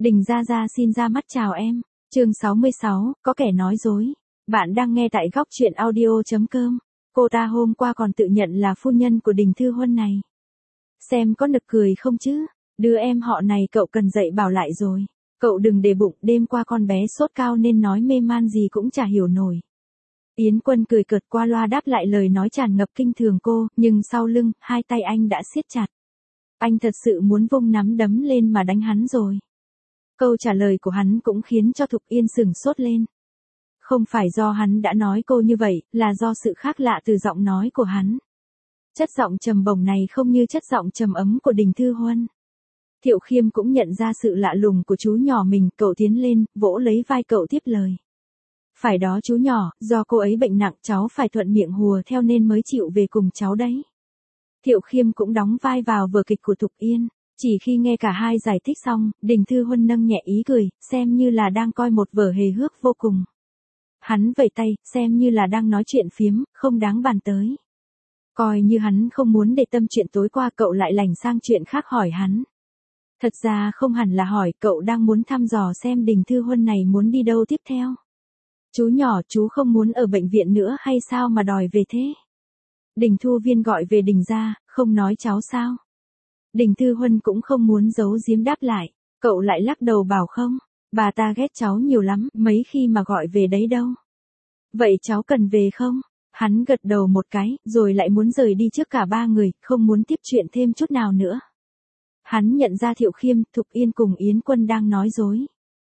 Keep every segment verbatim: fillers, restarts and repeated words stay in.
Đình Gia Gia xin ra mắt chào em. Chương sáu mươi sáu, có kẻ nói dối. Bạn đang nghe tại góc truyện audio chấm com. Cô ta hôm qua còn tự nhận là phu nhân của Đình Thư Huân này. Xem có nực cười không chứ? Đứa em họ này cậu cần dạy bảo lại rồi. Cậu đừng để bụng, đêm qua con bé sốt cao nên nói mê man gì cũng chả hiểu nổi. Yến Quân cười cợt qua loa đáp lại lời nói tràn ngập kinh thường cô, nhưng sau lưng, hai tay anh đã siết chặt. Anh thật sự muốn vung nắm đấm lên mà đánh hắn rồi. Câu trả lời của hắn cũng khiến cho Thục Yên sửng sốt lên. Không phải do hắn đã nói cô như vậy, là do sự khác lạ từ giọng nói của hắn. Chất giọng trầm bổng này không như chất giọng trầm ấm của Đình Thư Huân. Thiệu Khiêm cũng nhận ra sự lạ lùng của chú nhỏ mình, cậu tiến lên, vỗ lấy vai cậu tiếp lời. Phải đó chú nhỏ, do cô ấy bệnh nặng cháu phải thuận miệng hùa theo nên mới chịu về cùng cháu đấy. Thiệu Khiêm cũng đóng vai vào vở kịch của Thục Yên. Chỉ khi nghe cả hai giải thích xong, Đình Thư Huân nâng nhẹ ý cười, xem như là đang coi một vở hề hước vô cùng. Hắn vẫy tay, xem như là đang nói chuyện phiếm, không đáng bàn tới. Coi như hắn không muốn để tâm chuyện tối qua, cậu lại lành sang chuyện khác hỏi hắn. Thật ra không hẳn là hỏi, cậu đang muốn thăm dò xem Đình Thư Huân này muốn đi đâu tiếp theo. Chú nhỏ, chú không muốn ở bệnh viện nữa hay sao mà đòi về thế? Đình Thu Viên gọi về Đình ra, không nói cháu sao? Đình Thư Huân cũng không muốn giấu giếm đáp lại, cậu lại lắc đầu bảo không, bà ta ghét cháu nhiều lắm, mấy khi mà gọi về đấy đâu. Vậy cháu cần về không? Hắn gật đầu một cái, rồi lại muốn rời đi trước cả ba người, không muốn tiếp chuyện thêm chút nào nữa. Hắn nhận ra Thiệu Khiêm, Thục Yên cùng Yến Quân đang nói dối.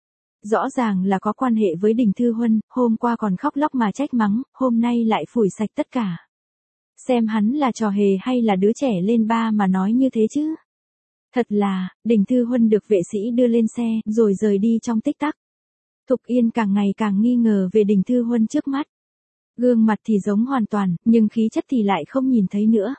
Rõ ràng là có quan hệ với Đình Thư Huân, hôm qua còn khóc lóc mà trách mắng, hôm nay lại phủi sạch tất cả. Xem hắn là trò hề hay là đứa trẻ lên ba mà nói như thế chứ. Thật là, Đình Thư Huân được vệ sĩ đưa lên xe, rồi rời đi trong tích tắc. Thục Yên càng ngày càng nghi ngờ về Đình Thư Huân trước mắt. Gương mặt thì giống hoàn toàn, nhưng khí chất thì lại không nhìn thấy nữa.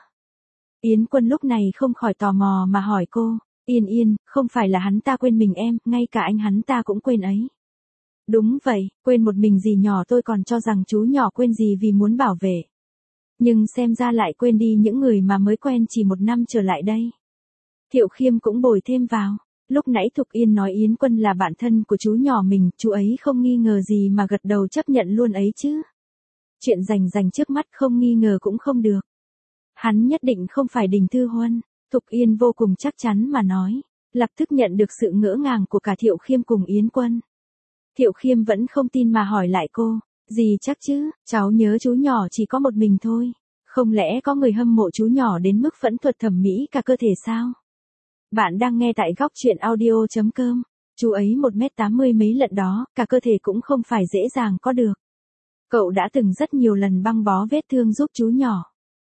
Yến Quân lúc này không khỏi tò mò mà hỏi cô, Yên Yên, không phải là hắn ta quên mình em, ngay cả anh hắn ta cũng quên ấy. Đúng vậy, quên một mình dì nhỏ, tôi còn cho rằng chú nhỏ quên gì vì muốn bảo vệ. Nhưng xem ra lại quên đi những người mà mới quen chỉ một năm trở lại đây. Thiệu Khiêm cũng bồi thêm vào, lúc nãy Thục Yên nói Yến Quân là bạn thân của chú nhỏ mình, chú ấy không nghi ngờ gì mà gật đầu chấp nhận luôn ấy chứ. Chuyện rành rành trước mắt không nghi ngờ cũng không được. Hắn nhất định không phải Đình Thư Huân, Thục Yên vô cùng chắc chắn mà nói, lập tức nhận được sự ngỡ ngàng của cả Thiệu Khiêm cùng Yến Quân. Thiệu Khiêm vẫn không tin mà hỏi lại cô, gì chắc chứ, cháu nhớ chú nhỏ chỉ có một mình thôi, không lẽ có người hâm mộ chú nhỏ đến mức phẫu thuật thẩm mỹ cả cơ thể sao? Bạn đang nghe tại góc truyện audio chấm com, chú ấy một mét tám mươi mấy lận đó, cả cơ thể cũng không phải dễ dàng có được. Cậu đã từng rất nhiều lần băng bó vết thương giúp chú nhỏ.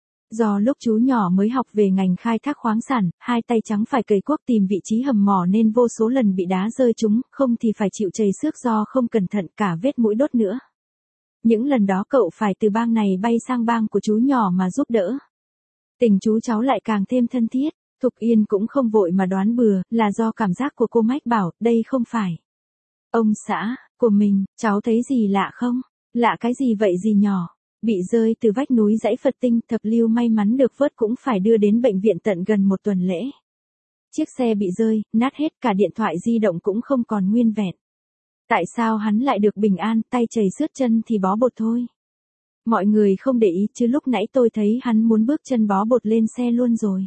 Do lúc chú nhỏ mới học về ngành khai thác khoáng sản, hai tay trắng phải cày cuốc tìm vị trí hầm mỏ nên vô số lần bị đá rơi trúng, không thì phải chịu chảy xước do không cẩn thận, cả vết mũi đốt nữa. Những lần đó cậu phải từ bang này bay sang bang của chú nhỏ mà giúp đỡ. Tình chú cháu lại càng thêm thân thiết. Thục Yên cũng không vội mà đoán bừa, là do cảm giác của cô mách bảo, đây không phải ông xã của mình, cháu thấy gì lạ không? Lạ cái gì vậy dì nhỏ? Bị rơi từ vách núi dãy Phật Tinh, Thập Lưu may mắn được vớt cũng phải đưa đến bệnh viện tận gần một tuần lễ. Chiếc xe bị rơi, nát hết, cả điện thoại di động cũng không còn nguyên vẹn. Tại sao hắn lại được bình an, tay chảy xước chân thì bó bột thôi? Mọi người không để ý chứ lúc nãy tôi thấy hắn muốn bước chân bó bột lên xe luôn rồi.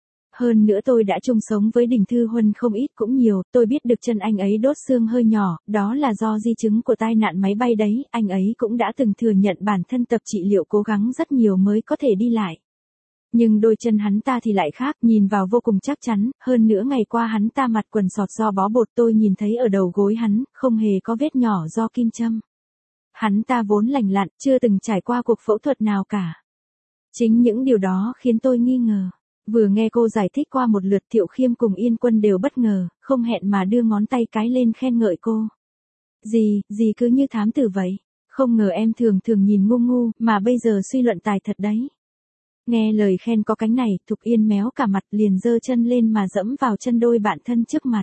Hơn nữa tôi đã chung sống với Đình Thư Huân không ít cũng nhiều, tôi biết được chân anh ấy đốt xương hơi nhỏ, đó là do di chứng của tai nạn máy bay đấy, anh ấy cũng đã từng thừa nhận bản thân tập trị liệu cố gắng rất nhiều mới có thể đi lại. Nhưng đôi chân hắn ta thì lại khác, nhìn vào vô cùng chắc chắn, hơn nữa ngày qua hắn ta mặt quần sọt do bó bột, tôi nhìn thấy ở đầu gối hắn, không hề có vết nhỏ do kim châm. Hắn ta vốn lành lặn, chưa từng trải qua cuộc phẫu thuật nào cả. Chính những điều đó khiến tôi nghi ngờ. Vừa nghe cô giải thích qua một lượt, Thiệu Khiêm cùng Yên Quân đều bất ngờ, không hẹn mà đưa ngón tay cái lên khen ngợi cô. Gì, gì cứ như thám tử vậy, không ngờ em thường thường nhìn ngu ngu, mà bây giờ suy luận tài thật đấy. Nghe lời khen có cánh này, Thục Yên méo cả mặt liền giơ chân lên mà dẫm vào chân đôi bạn thân trước mặt.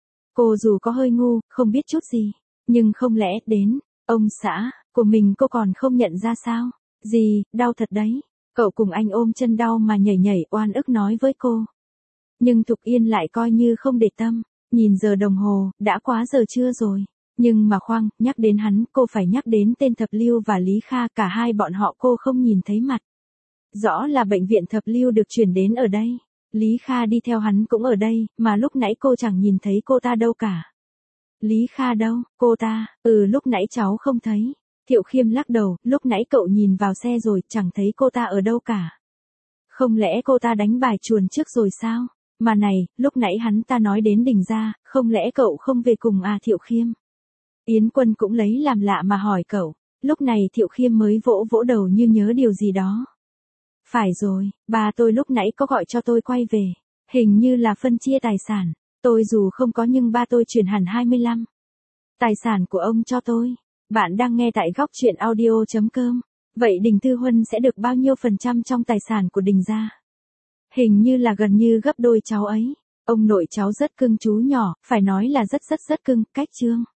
Cô dù có hơi ngu, không biết chút gì, nhưng không lẽ đến, ông xã, của mình cô còn không nhận ra sao? Gì, đau thật đấy. Cậu cùng anh ôm chân đau mà nhảy nhảy oan ức nói với cô. Nhưng Thục Yên lại coi như không để tâm, Nhìn giờ đồng hồ, đã quá giờ trưa rồi. Nhưng mà khoan, nhắc đến hắn, cô phải nhắc đến tên Thập Lưu và Lý Kha, cả hai bọn họ cô không nhìn thấy mặt. Rõ là bệnh viện Thập Lưu được chuyển đến ở đây. Lý Kha đi theo hắn cũng ở đây, mà lúc nãy cô chẳng nhìn thấy cô ta đâu cả. Lý Kha đâu, cô ta, ừ lúc nãy cháu không thấy. Thiệu Khiêm lắc đầu, lúc nãy cậu nhìn vào xe rồi, chẳng thấy cô ta ở đâu cả. Không lẽ cô ta đánh bài chuồn trước rồi sao? Mà này, lúc nãy hắn ta nói đến Đình gia, không lẽ cậu không về cùng à Thiệu Khiêm? Yến Quân cũng lấy làm lạ mà hỏi cậu. Lúc này Thiệu Khiêm mới vỗ vỗ đầu như nhớ điều gì đó. Phải rồi, bà tôi lúc nãy có gọi cho tôi quay về. Hình như là phân chia tài sản. Tôi dù không có nhưng ba tôi chuyển hẳn hai mươi lăm. Tài sản của ông cho tôi. Bạn đang nghe tại góc truyện audio.com. Vậy Đình Thư Huân sẽ được bao nhiêu phần trăm trong tài sản của Đình gia? Hình như là gần như gấp đôi cháu ấy. Ông nội cháu rất cưng chú nhỏ, phải nói là rất rất rất cưng, cách Trương.